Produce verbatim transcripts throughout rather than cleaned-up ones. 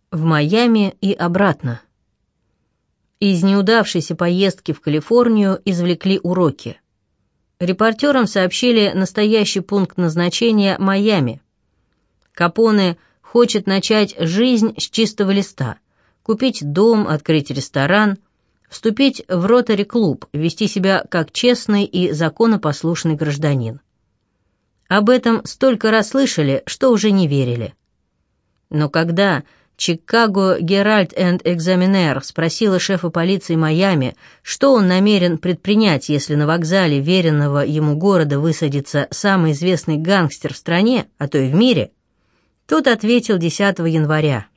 В Майами и обратно. Из неудавшейся поездки в Калифорнию извлекли уроки. Репортерам сообщили настоящий пункт назначения Майами. Капоне хочет начать жизнь с чистого листа, купить дом, открыть ресторан, вступить в ротари-клуб, вести себя как честный и законопослушный гражданин. Об этом столько раз слышали, что уже не верили. Но когда Chicago Herald and Examiner спросила шефа полиции Майами, что он намерен предпринять, если на вокзале веренного ему города высадится самый известный гангстер в стране, а то и в мире, тот ответил десятого января.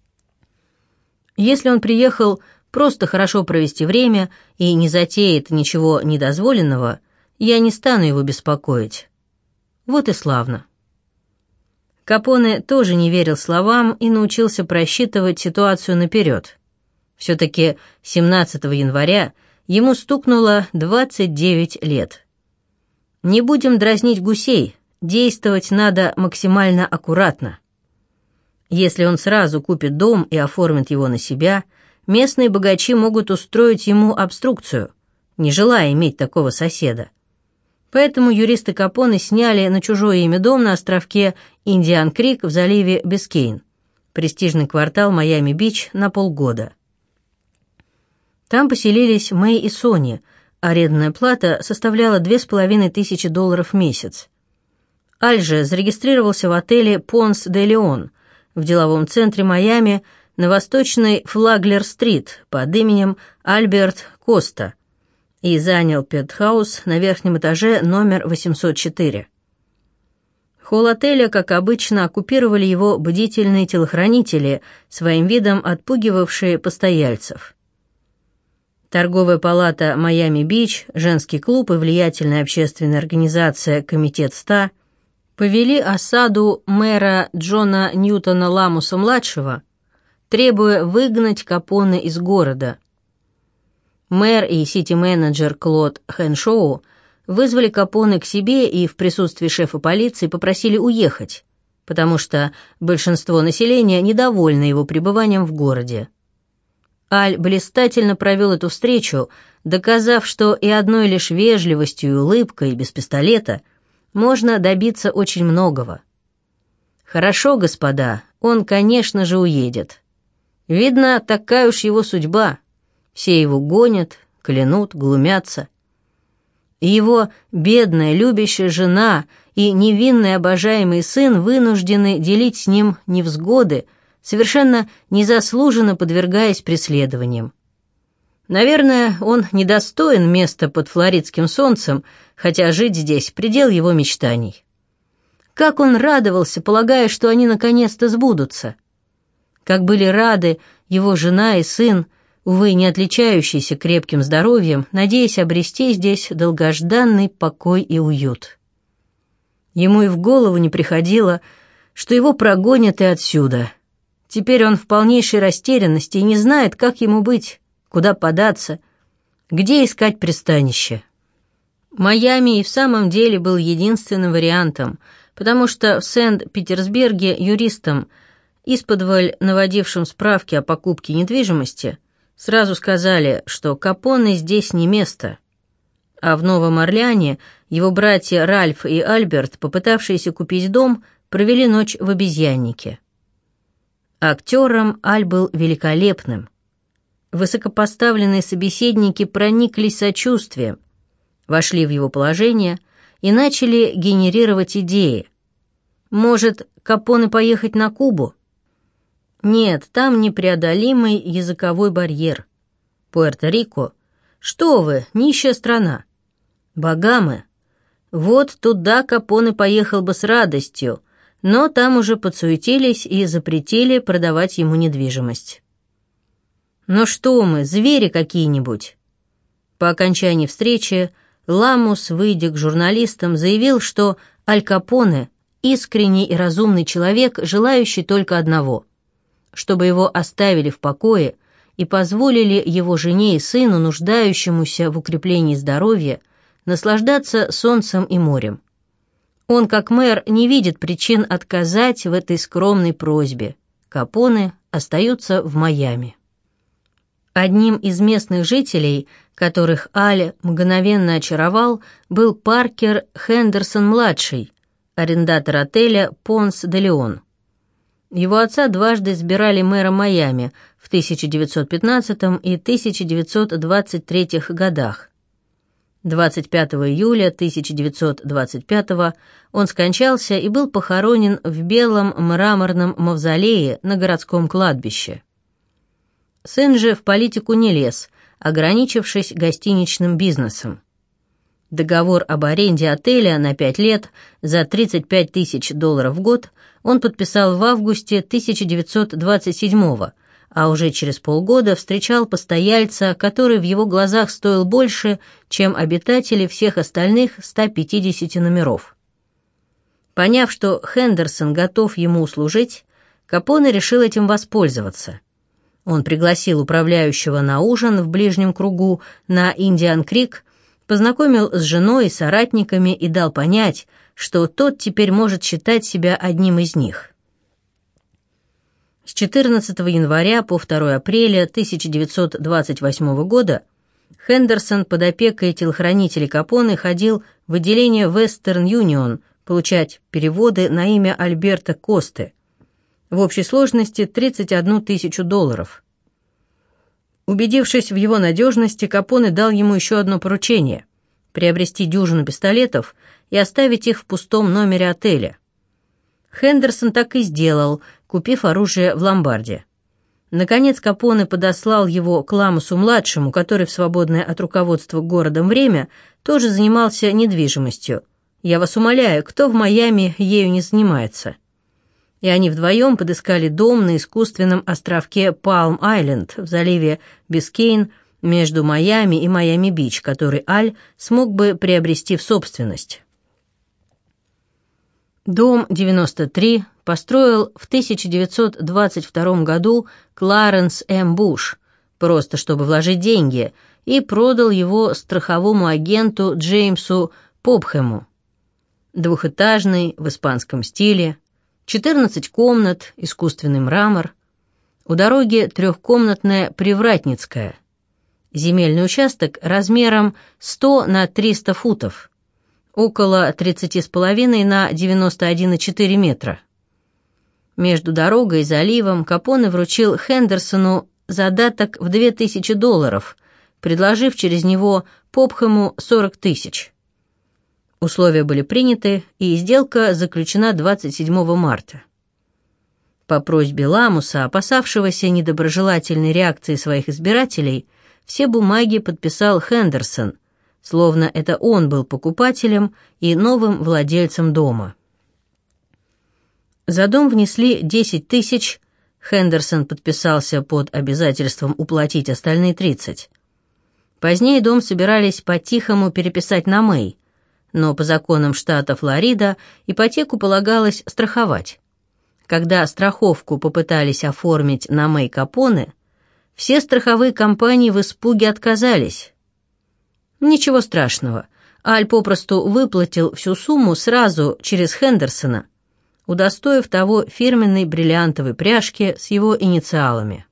Если он приехал просто хорошо провести время и не затеет ничего недозволенного, я не стану его беспокоить. Вот и славно. Капоне тоже не верил словам и научился просчитывать ситуацию наперед. Все-таки семнадцатого января ему стукнуло двадцать девять лет. Не будем дразнить гусей, действовать надо максимально аккуратно. Если он сразу купит дом и оформит его на себя, местные богачи могут устроить ему обструкцию, не желая иметь такого соседа. Поэтому юристы Капоне сняли на чужое имя дом на островке Индиан-Крик в заливе Бискейн, престижный квартал Майами-Бич, на полгода. Там поселились Мэй и Сони, арендная плата составляла две с половиной тысячи долларов в месяц. Аль же зарегистрировался в отеле «Понс де Леон» в деловом центре Майами на восточной Флаглер-стрит под именем Альберт Коста и занял пентхаус на верхнем этаже номер восемьсот четыре. Холл отеля, как обычно, оккупировали его бдительные телохранители, своим видом отпугивавшие постояльцев. Торговая палата Майами-Бич, женский клуб и влиятельная общественная организация «Комитет ста» повели осаду мэра Джона Ньютона Ламуса-младшего, требуя выгнать Капоне из города. Мэр и сити-менеджер Клод Хэншоу вызвали Капоне к себе и в присутствии шефа полиции попросили уехать, потому что большинство населения недовольно его пребыванием в городе. Аль блистательно провел эту встречу, доказав, что и одной лишь вежливостью и улыбкой без пистолета можно добиться очень многого. Хорошо, господа, он, конечно же, уедет. Видно, такая уж его судьба. Все его гонят, клянут, глумятся. И его бедная, любящая жена и невинный обожаемый сын вынуждены делить с ним невзгоды, совершенно незаслуженно подвергаясь преследованиям. Наверное, он недостоин места под флоридским солнцем, хотя жить здесь — предел его мечтаний. Как он радовался, полагая, что они наконец-то сбудутся. Как были рады его жена и сын, увы, не отличающийся крепким здоровьем, надеясь обрести здесь долгожданный покой и уют. Ему и в голову не приходило, что его прогонят и отсюда. Теперь он в полнейшей растерянности и не знает, как ему быть, куда податься, где искать пристанище. Майами и в самом деле был единственным вариантом, потому что в Сент-Петербурге юристам, исподволь наводившим справки о покупке недвижимости, сразу сказали, что Капоне здесь не место. А в Новом Орлеане его братья Ральф и Альберт, попытавшиеся купить дом, провели ночь в обезьяннике. Актером Аль был великолепным. Высокопоставленные собеседники прониклись сочувствием, вошли в его положение и начали генерировать идеи. Может, Капоне поехать на Кубу? Нет, там непреодолимый языковой барьер. Пуэрто-Рико? Что вы, нищая страна. Багамы? Вот туда Капоне поехал бы с радостью, но там уже подсуетились и запретили продавать ему недвижимость. Ну что мы, звери какие-нибудь? По окончании встречи Ламус, выйдя к журналистам, заявил, что Аль Капоне — искренний и разумный человек, желающий только одного — чтобы его оставили в покое и позволили его жене и сыну, нуждающемуся в укреплении здоровья, наслаждаться солнцем и морем. Он, как мэр, не видит причин отказать в этой скромной просьбе. Капоне остаются в Майами. Одним из местных жителей, которых Аль мгновенно очаровал, был Паркер Хендерсон-младший, арендатор отеля «Понс де Леон». Его отца дважды избирали мэром Майами в тысяча девятьсот пятнадцатом и тысяча девятьсот двадцать третьем годах. двадцать пятого июля тысяча девятьсот двадцать пятого он скончался и был похоронен в белом мраморном мавзолее на городском кладбище. Сын же в политику не лез, ограничившись гостиничным бизнесом. Договор об аренде отеля на пять лет за тридцать пять тысяч долларов в год он подписал в августе тысяча девятьсот двадцать седьмого, а уже через полгода встречал постояльца, который в его глазах стоил больше, чем обитатели всех остальных ста пятидесяти номеров. Поняв, что Хендерсон готов ему услужить, Капоне решил этим воспользоваться. Он пригласил управляющего на ужин в ближнем кругу на Индиан-Крик, познакомил с женой и соратниками и дал понять, что тот теперь может считать себя одним из них. С четырнадцатого января по второго апреля тысяча девятьсот двадцать восьмого года Хендерсон под опекой телохранителей Капоне ходил в отделение Western Union получать переводы на имя Альберто Косте, в общей сложности тридцать одну тысячу долларов. Убедившись в его надежности, Капоне дал ему еще одно поручение – приобрести дюжину пистолетов и оставить их в пустом номере отеля. Хендерсон так и сделал, купив оружие в ломбарде. Наконец Капоне подослал его к Ламусу-младшему, который в свободное от руководства городом время тоже занимался недвижимостью. «Я вас умоляю, кто в Майами ею не занимается?» И они вдвоем подыскали дом на искусственном островке Палм-Айленд в заливе Бискейн между Майами и Майами-Бич, который Аль смог бы приобрести в собственность. Дом девяносто три построил в тысяча девятьсот двадцать втором году Кларенс М. Буш, просто чтобы вложить деньги, и продал его страховому агенту Джеймсу Попхэму. Двухэтажный, в испанском стиле, четырнадцать комнат, искусственный мрамор. У дороги трехкомнатная Привратницкая. Земельный участок размером сто на триста футов, около тридцать с половиной на девяносто один и четыре метра. Между дорогой и заливом Капоне вручил Хендерсону задаток в две тысячи долларов, предложив через него Попхэму сорок тысяч. Условия были приняты, и сделка заключена двадцать седьмого марта. По просьбе Ламуса, опасавшегося недоброжелательной реакции своих избирателей, все бумаги подписал Хендерсон, словно это он был покупателем и новым владельцем дома. За дом внесли десять тысяч, Хендерсон подписался под обязательством уплатить остальные тридцать. Позднее дом собирались по-тихому переписать на Мэй, но по законам штата Флорида ипотеку полагалось страховать. Когда страховку попытались оформить на Мэй Капоне, все страховые компании в испуге отказались. Ничего страшного, Аль попросту выплатил всю сумму сразу через Хендерсона, удостоив того фирменной бриллиантовой пряжки с его инициалами.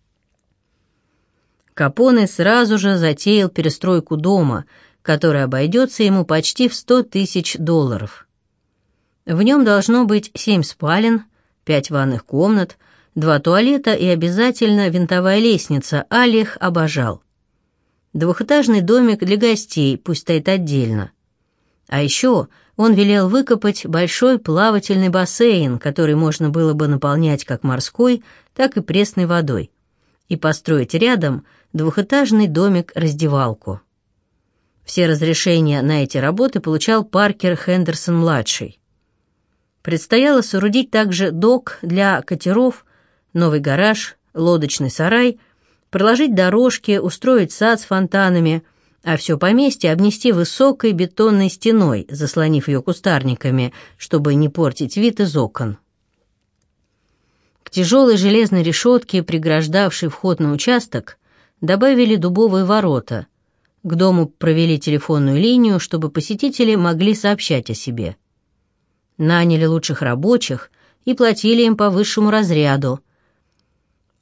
Капоне сразу же затеял перестройку дома, который обойдется ему почти в сто тысяч долларов. В нем должно быть семь спален, пять ванных комнат, два туалета и обязательно винтовая лестница, Аль их обожал. Двухэтажный домик для гостей, пусть стоит отдельно. А еще он велел выкопать большой плавательный бассейн, который можно было бы наполнять как морской, так и пресной водой, и построить рядом двухэтажный домик-раздевалку. Все разрешения на эти работы получал Паркер Хендерсон-младший. Предстояло соорудить также док для катеров, новый гараж, лодочный сарай, проложить дорожки, устроить сад с фонтанами, а все поместье обнести высокой бетонной стеной, заслонив ее кустарниками, чтобы не портить вид из окон. К тяжелой железной решетке, преграждавшей вход на участок, добавили дубовые ворота. К дому провели телефонную линию, чтобы посетители могли сообщать о себе. Наняли лучших рабочих и платили им по высшему разряду,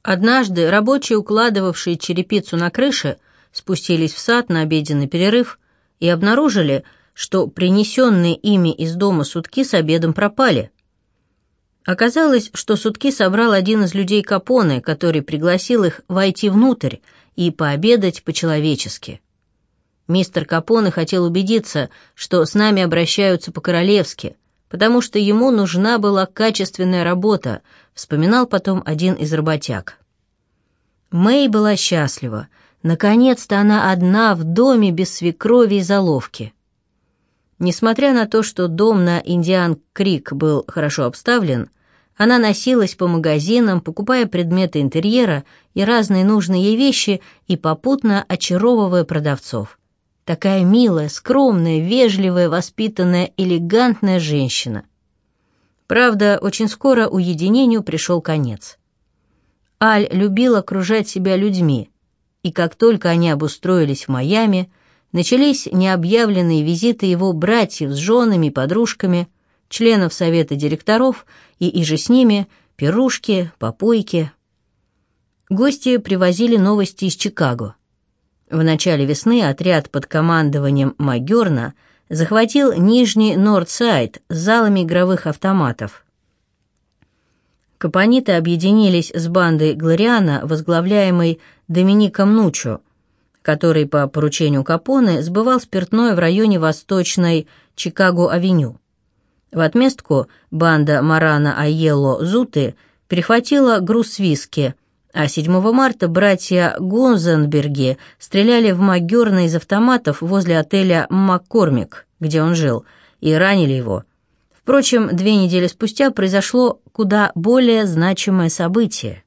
Однажды рабочие, укладывавшие черепицу на крыше, спустились в сад на обеденный перерыв и обнаружили, что принесенные ими из дома сутки с обедом пропали. Оказалось, что сутки собрал один из людей Капоне, который пригласил их войти внутрь и пообедать по-человечески. Мистер Капоне хотел убедиться, что с нами обращаются по-королевски, потому что ему нужна была качественная работа, вспоминал потом один из работяг. Мэй была счастлива. Наконец-то она одна в доме без свекрови и заловки. Несмотря на то, что дом на Индиан-Крик был хорошо обставлен, она носилась по магазинам, покупая предметы интерьера и разные нужные ей вещи и попутно очаровывая продавцов. Такая милая, скромная, вежливая, воспитанная, элегантная женщина. Правда, очень скоро уединению пришел конец. Аль любил окружать себя людьми, и как только они обустроились в Майами, начались необъявленные визиты его братьев с женами и подружками, членов совета директоров и иже с ними пирушки, попойки. Гости привозили новости из Чикаго. В начале весны отряд под командованием Магерна захватил Нижний Нордсайд с залами игровых автоматов. Капониты объединились с бандой Глориана, возглавляемой Домиником Нучо, который по поручению Капоне сбывал спиртное в районе восточной Чикаго-авеню. В отместку банда Марана Айелло Зуты перехватила груз виски, а седьмого марта братья Гунзенберги стреляли в Магерна из автоматов возле отеля «Маккормик», где он жил, и ранили его. Впрочем, две недели спустя произошло куда более значимое событие.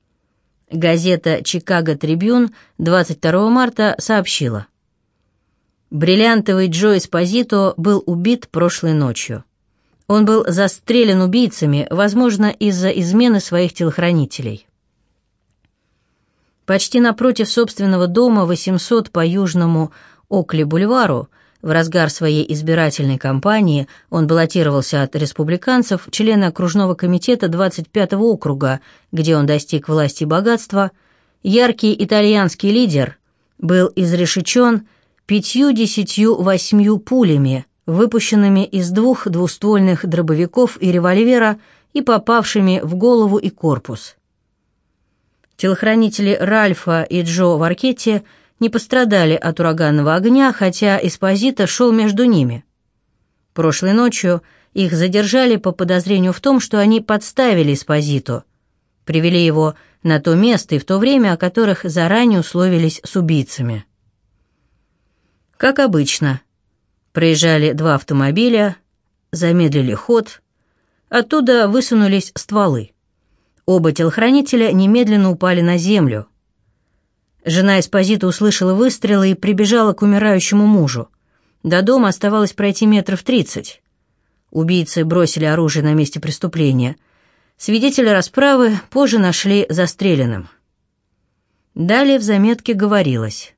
Газета «Чикаго Трибюн» двадцать второго марта сообщила: бриллиантовый Джо Эспозито был убит прошлой ночью. Он был застрелен убийцами, возможно, из-за измены своих телохранителей. Почти напротив собственного дома, восемьсот по Южному Окли-бульвару, в разгар своей избирательной кампании он баллотировался от республиканцев в члены окружного комитета двадцать пятого округа, где он достиг власти и богатства, яркий итальянский лидер был изрешечен пятьюдесятью восьмью пулями, выпущенными из двух двуствольных дробовиков и револьвера и попавшими в голову и корпус. Телохранители Ральфа и Джо Варкетти не пострадали от ураганного огня, хотя Эспозито шел между ними. Прошлой ночью их задержали по подозрению в том, что они подставили Эспозито, привели его на то место и в то время, о которых заранее условились с убийцами. Как обычно, проезжали два автомобиля, замедлили ход, оттуда высунулись стволы. Оба телохранителя немедленно упали на землю. Жена Эспозито услышала выстрелы и прибежала к умирающему мужу. До дома оставалось пройти метров тридцать. Убийцы бросили оружие на месте преступления. Свидетеля расправы позже нашли застреленным. Далее в заметке говорилось: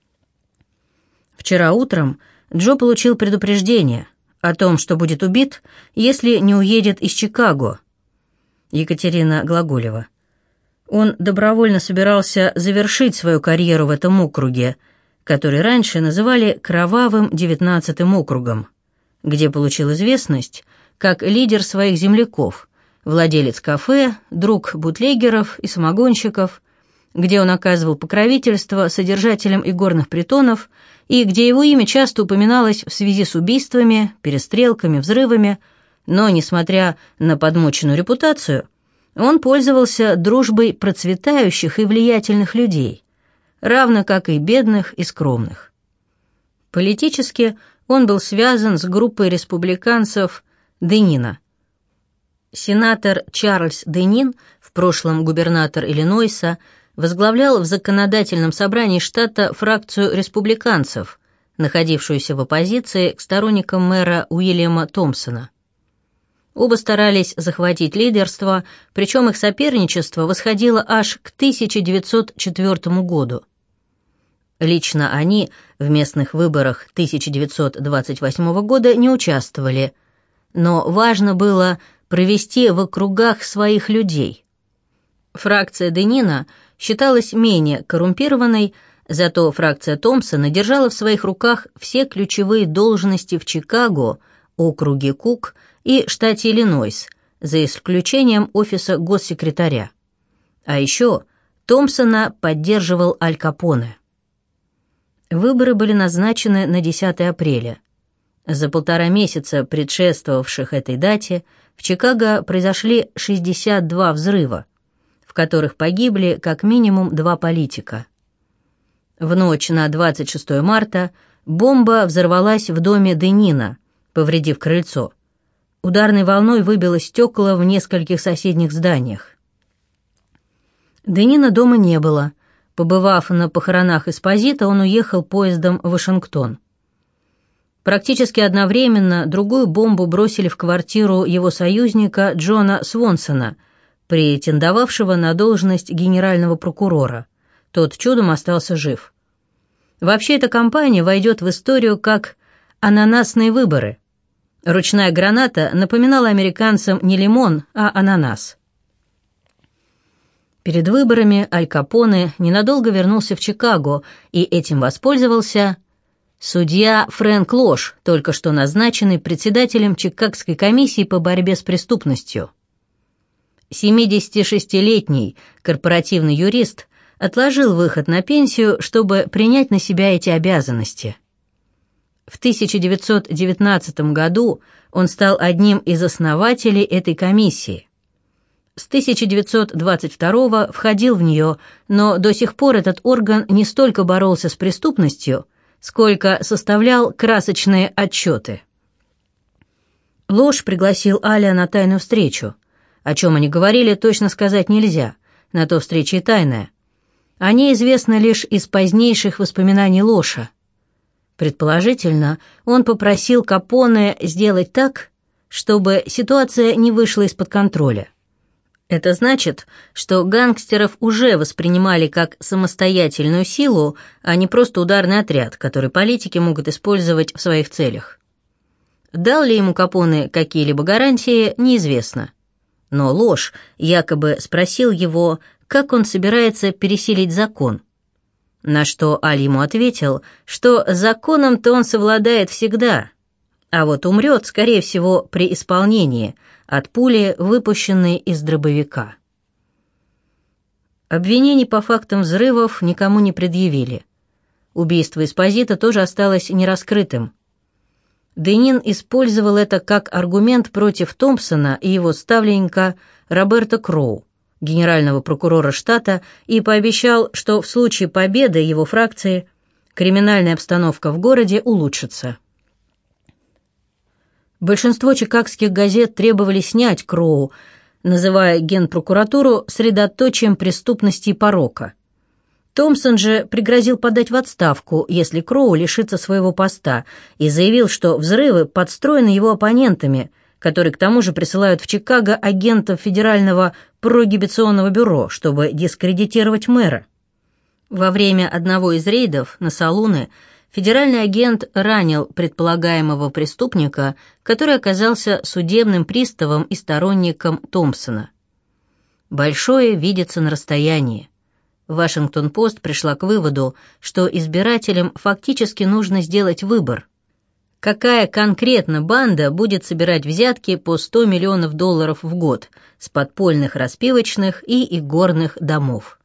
вчера утром Джо получил предупреждение о том, что будет убит, если не уедет из Чикаго. Екатерина Глаголева. Он добровольно собирался завершить свою карьеру в этом округе, который раньше называли «Кровавым девятнадцатым округом», где получил известность как лидер своих земляков, владелец кафе, друг бутлегеров и самогонщиков, где он оказывал покровительство содержателям игорных притонов и где его имя часто упоминалось в связи с убийствами, перестрелками, взрывами, но, несмотря на подмоченную репутацию, он пользовался дружбой процветающих и влиятельных людей, равно как и бедных и скромных. Политически он был связан с группой республиканцев Денина. Сенатор Чарльз Денин, в прошлом губернатор Иллинойса, возглавлял в законодательном собрании штата фракцию республиканцев, находившуюся в оппозиции к сторонникам мэра Уильяма Томпсона. Оба старались захватить лидерство, причем их соперничество восходило аж к тысяча девятьсот четвёртому году. Лично они в местных выборах тысяча девятьсот двадцать восьмого года не участвовали, но важно было провести в округах своих людей. Фракция Денина считалась менее коррумпированной, зато фракция Томпсона держала в своих руках все ключевые должности в Чикаго, округе Кук и штате Иллинойс, за исключением офиса госсекретаря. А еще Томпсона поддерживал Аль Капоне. Выборы были назначены на десятое апреля. За полтора месяца, предшествовавших этой дате, в Чикаго произошли шестьдесят два взрыва, в которых погибли как минимум два политика. В ночь на двадцать шестое марта бомба взорвалась в доме Денина, повредив крыльцо. Ударной волной выбило стекла в нескольких соседних зданиях. Денина дома не было. Побывав на похоронах Эспозито, он уехал поездом в Вашингтон. Практически одновременно другую бомбу бросили в квартиру его союзника Джона Свонсона, претендовавшего на должность генерального прокурора. Тот чудом остался жив. Вообще эта кампания войдет в историю как «ананасные выборы». Ручная граната напоминала американцам не лимон, а ананас. Перед выборами Аль Капоне ненадолго вернулся в Чикаго, и этим воспользовался судья Фрэнк Лош, только что назначенный председателем Чикагской комиссии по борьбе с преступностью. семидесятишестилетний корпоративный юрист отложил выход на пенсию, чтобы принять на себя эти обязанности. В тысяча девятьсот девятнадцатом году он стал одним из основателей этой комиссии. С тысяча девятьсот двадцать второго входил в нее, но до сих пор этот орган не столько боролся с преступностью, сколько составлял красочные отчеты. Лош пригласил Аля на тайную встречу. О чем они говорили, точно сказать нельзя, на то встреча и тайная. О ней известно лишь из позднейших воспоминаний Лоша. Предположительно, он попросил Капоне сделать так, чтобы ситуация не вышла из-под контроля. Это значит, что гангстеров уже воспринимали как самостоятельную силу, а не просто ударный отряд, который политики могут использовать в своих целях. Дал ли ему Капоне какие-либо гарантии, неизвестно. Но Лош якобы спросил его, как он собирается пересилить закон. На что Аль ему ответил, что законом-то он совладает всегда, а вот умрет, скорее всего, при исполнении, от пули, выпущенной из дробовика. Обвинений по фактам взрывов никому не предъявили. Убийство Эспозито тоже осталось нераскрытым. Денин использовал это как аргумент против Томпсона и его ставленника Роберта Кроу, генерального прокурора штата, и пообещал, что в случае победы его фракции криминальная обстановка в городе улучшится. Большинство чикагских газет требовали снять Кроу, называя генпрокуратуру средоточием преступности и порока. Томпсон же пригрозил подать в отставку, если Кроу лишится своего поста, и заявил, что взрывы подстроены его оппонентами, которые к тому же присылают в Чикаго агентов Федерального прогибационного бюро, чтобы дискредитировать мэра. Во время одного из рейдов на салуны федеральный агент ранил предполагаемого преступника, который оказался судебным приставом и сторонником Томпсона. Большое видится на расстоянии. Вашингтон-Пост пришла к выводу, что избирателям фактически нужно сделать выбор. Какая конкретно банда будет собирать взятки по сто миллионов долларов в год с подпольных распивочных и игорных домов?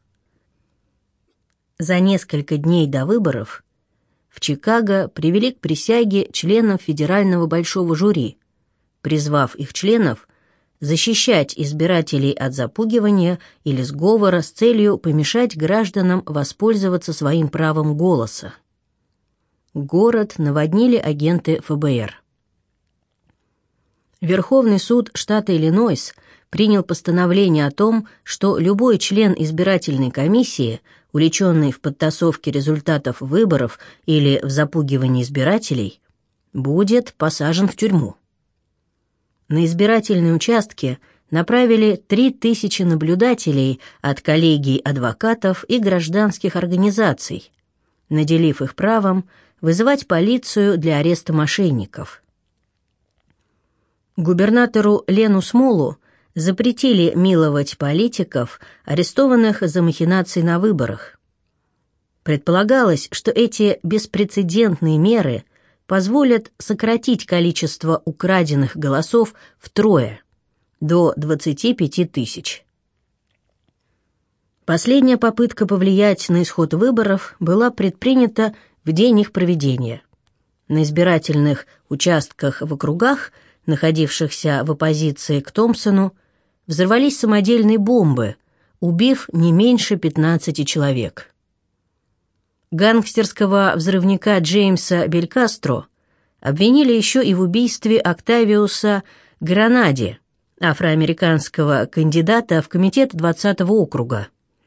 За несколько дней до выборов в Чикаго привели к присяге членов федерального большого жюри, призвав их членов защищать избирателей от запугивания или сговора с целью помешать гражданам воспользоваться своим правом голоса. Город наводнили агенты эф бэ эр. Верховный суд штата Иллинойс принял постановление о том, что любой член избирательной комиссии, увлеченный в подтасовке результатов выборов или в запугивании избирателей, будет посажен в тюрьму. На избирательные участки направили три тысячи наблюдателей от коллегий адвокатов и гражданских организаций, наделив их правом вызывать полицию для ареста мошенников. Губернатору Лену Смолу запретили миловать политиков, арестованных за махинации на выборах. Предполагалось, что эти беспрецедентные меры позволят сократить количество украденных голосов втрое, до двадцати пяти тысяч. Последняя попытка повлиять на исход выборов была предпринята в день их проведения. На избирательных участках в округах, находившихся в оппозиции к Томпсону, взорвались самодельные бомбы, убив не меньше пятнадцати человек. Гангстерского взрывника Джеймса Белькастро обвинили еще и в убийстве Октавиуса Гранади, афроамериканского кандидата в комитет двадцатого округа.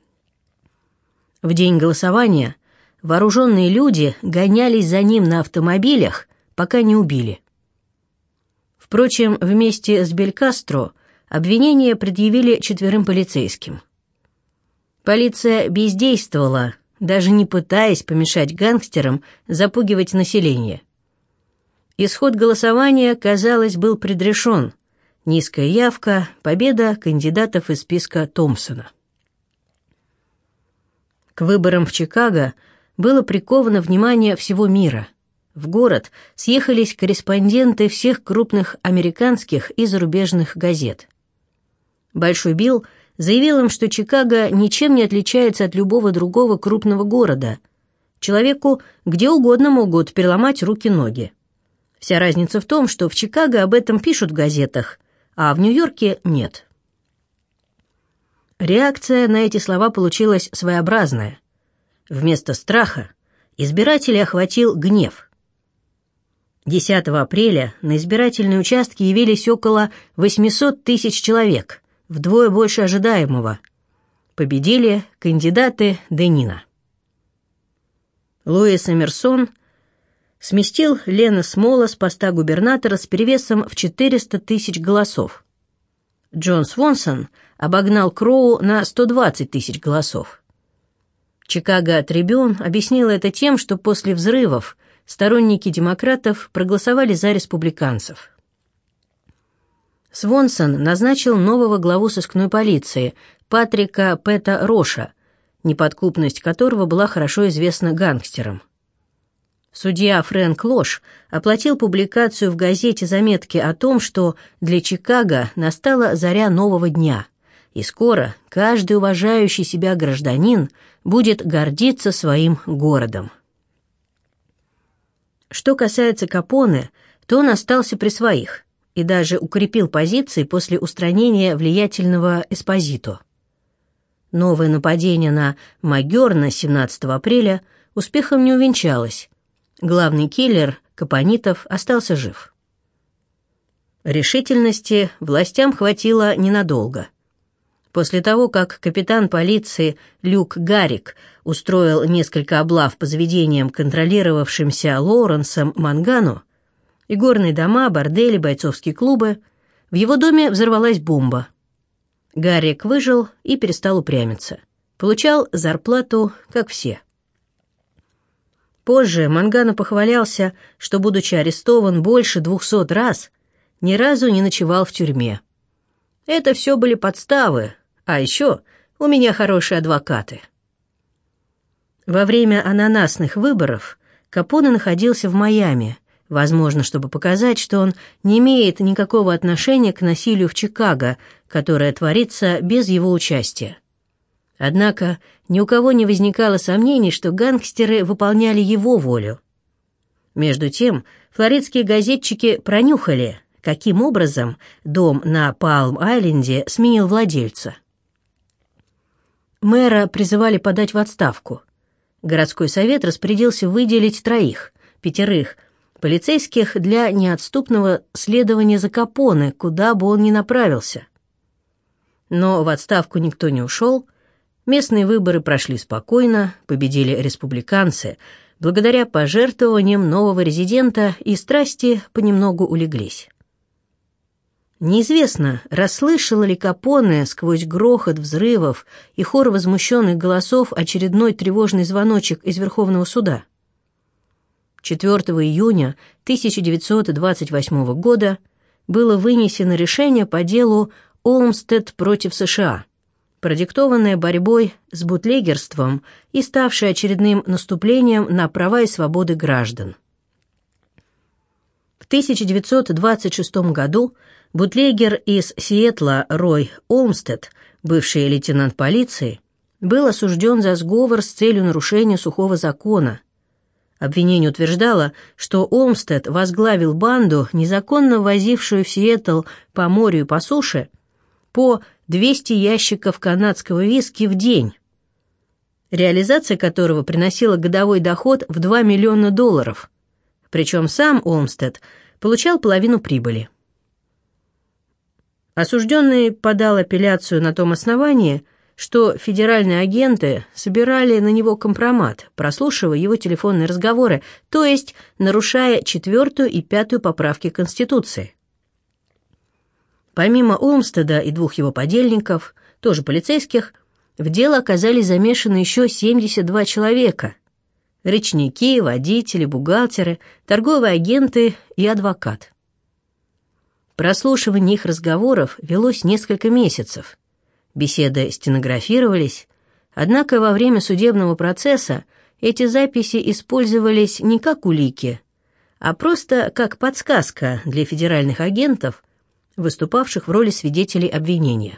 В день голосования вооруженные люди гонялись за ним на автомобилях, пока не убили. Впрочем, вместе с Белькастро обвинения предъявили четверым полицейским. Полиция бездействовала, даже не пытаясь помешать гангстерам запугивать население. Исход голосования, казалось, был предрешен. Низкая явка, победа кандидатов из списка Томпсона. К выборам в Чикаго было приковано внимание всего мира. В город съехались корреспонденты всех крупных американских и зарубежных газет. Большой Билл заявил им, что Чикаго ничем не отличается от любого другого крупного города. Человеку где угодно могут переломать руки-ноги. Вся разница в том, что в Чикаго об этом пишут в газетах, а в Нью-Йорке нет. Реакция на эти слова получилась своеобразная. Вместо страха избирателей охватил гнев. десятого апреля на избирательные участки явились около восьмисот тысяч человек, вдвое больше ожидаемого. Победили кандидаты Денина. Луис Эмерсон сместил Лена Смола с поста губернатора с перевесом в четыреста тысяч голосов. Джон Свонсон обогнал Кроу на сто двадцать тысяч голосов. Чикаго Трибюн объяснила это тем, что после взрывов сторонники демократов проголосовали за республиканцев. Свонсон назначил нового главу сыскной полиции Патрика Пэта Роша, неподкупность которого была хорошо известна гангстерам. Судья Фрэнк Лош оплатил публикацию в газете заметки о том, что для Чикаго настала заря нового дня, и скоро каждый уважающий себя гражданин будет гордиться своим городом. Что касается Капоне, то он остался при своих и даже укрепил позиции после устранения влиятельного Эспозито. Новое нападение на Магерна семнадцатого апреля успехом не увенчалось. Главный киллер Капонитов остался жив. Решительности властям хватило ненадолго. После того, как капитан полиции Люк Гаррик устроил несколько облав по заведениям, контролировавшимся Лоуренсом Мангано, игорные дома, бордели, бойцовские клубы, в его доме взорвалась бомба. Гаррик выжил и перестал упрямиться. Получал зарплату, как все. Позже Мангано похвалялся, что, будучи арестован больше двухсот раз, ни разу не ночевал в тюрьме. Это все были подставы, а еще у меня хорошие адвокаты. Во время ананасных выборов Капоне находился в Майами, возможно, чтобы показать, что он не имеет никакого отношения к насилию в Чикаго, которое творится без его участия. Однако ни у кого не возникало сомнений, что гангстеры выполняли его волю. Между тем, флоридские газетчики пронюхали, каким образом дом на Палм-Айленде сменил владельца. Мэра призывали подать в отставку. Городской совет распорядился выделить троих, пятерых, полицейских для неотступного следования за Капоне, куда бы он ни направился. Но в отставку никто не ушел. Местные выборы прошли спокойно, победили республиканцы, благодаря пожертвованиям нового резидента, и страсти понемногу улеглись. Неизвестно, расслышал ли Капоне сквозь грохот взрывов и хор возмущенных голосов очередной тревожный звоночек из Верховного суда. четвёртого июня тысяча девятьсот двадцать восьмого года было вынесено решение по делу «Олмстед против США», продиктованная борьбой с бутлегерством и ставшая очередным наступлением на права и свободы граждан. В тысяча девятьсот двадцать шестом году бутлегер из Сиэтла Рой Олмстед, бывший лейтенант полиции, был осужден за сговор с целью нарушения сухого закона. Обвинение утверждало, что Олмстед возглавил банду, незаконно ввозившую в Сиэтл по морю и по суше по двести ящиков канадского виски в день, реализация которого приносила годовой доход в два миллиона долларов, причем сам Олмстед получал половину прибыли. Осужденный подал апелляцию на том основании, что федеральные агенты собирали на него компромат, прослушивая его телефонные разговоры, то есть нарушая четвертую и пятую поправки Конституции. Помимо Олмстеда и двух его подельников, тоже полицейских, в дело оказались замешаны еще семьдесят два человека – речники, водители, бухгалтеры, торговые агенты и адвокат. Прослушивание их разговоров велось несколько месяцев. Беседы стенографировались, однако во время судебного процесса эти записи использовались не как улики, а просто как подсказка для федеральных агентов, выступавших в роли свидетелей обвинения.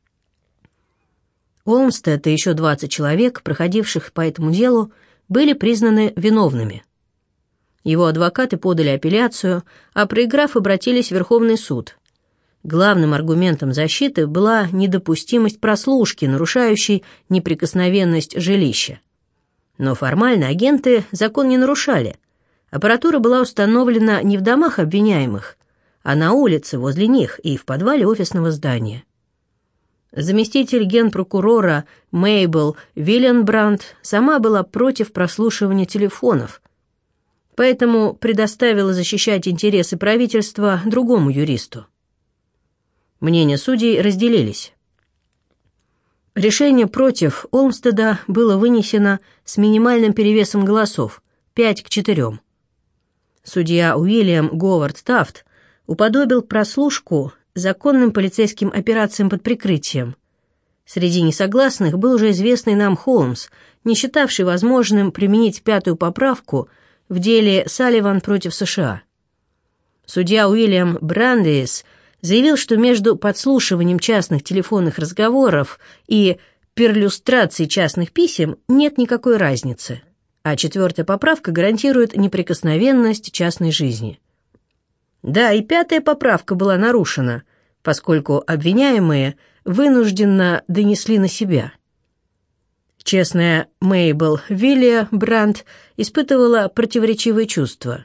Олмстед и еще двадцать человек, проходивших по этому делу, были признаны виновными. Его адвокаты подали апелляцию, а проиграв, обратились в Верховный суд. Главным аргументом защиты была недопустимость прослушки, нарушающей неприкосновенность жилища. Но формально агенты закон не нарушали. Аппаратура была установлена не в домах обвиняемых, а на улице возле них и в подвале офисного здания. Заместитель генпрокурора Мейбл Вилленбранд сама была против прослушивания телефонов, поэтому предоставила защищать интересы правительства другому юристу. Мнения судей разделились. Решение против Олмстеда было вынесено с минимальным перевесом голосов – пять к четырем. Судья Уильям Говард Тафт уподобил прослушку законным полицейским операциям под прикрытием. Среди несогласных был уже известный нам Холмс, не считавший возможным применить пятую поправку в деле Салливан против США. Судья Уильям Брандейс заявил, что между подслушиванием частных телефонных разговоров и перлюстрацией частных писем нет никакой разницы, а четвертая поправка гарантирует неприкосновенность частной жизни. Да, и пятая поправка была нарушена, поскольку обвиняемые вынужденно донесли на себя. Честная Мейбл Виллебранд испытывала противоречивые чувства.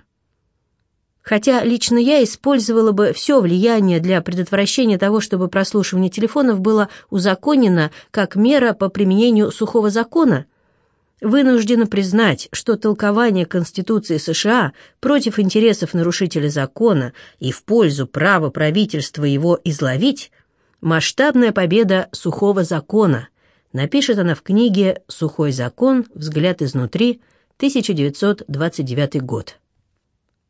Хотя лично я использовала бы все влияние для предотвращения того, чтобы прослушивание телефонов было узаконено как мера по применению сухого закона, вынуждена признать, что толкование Конституции США против интересов нарушителя закона и в пользу права правительства его изловить – масштабная победа сухого закона, напишет она в книге «Сухой закон. Взгляд изнутри», тысяча девятьсот двадцать девятый год.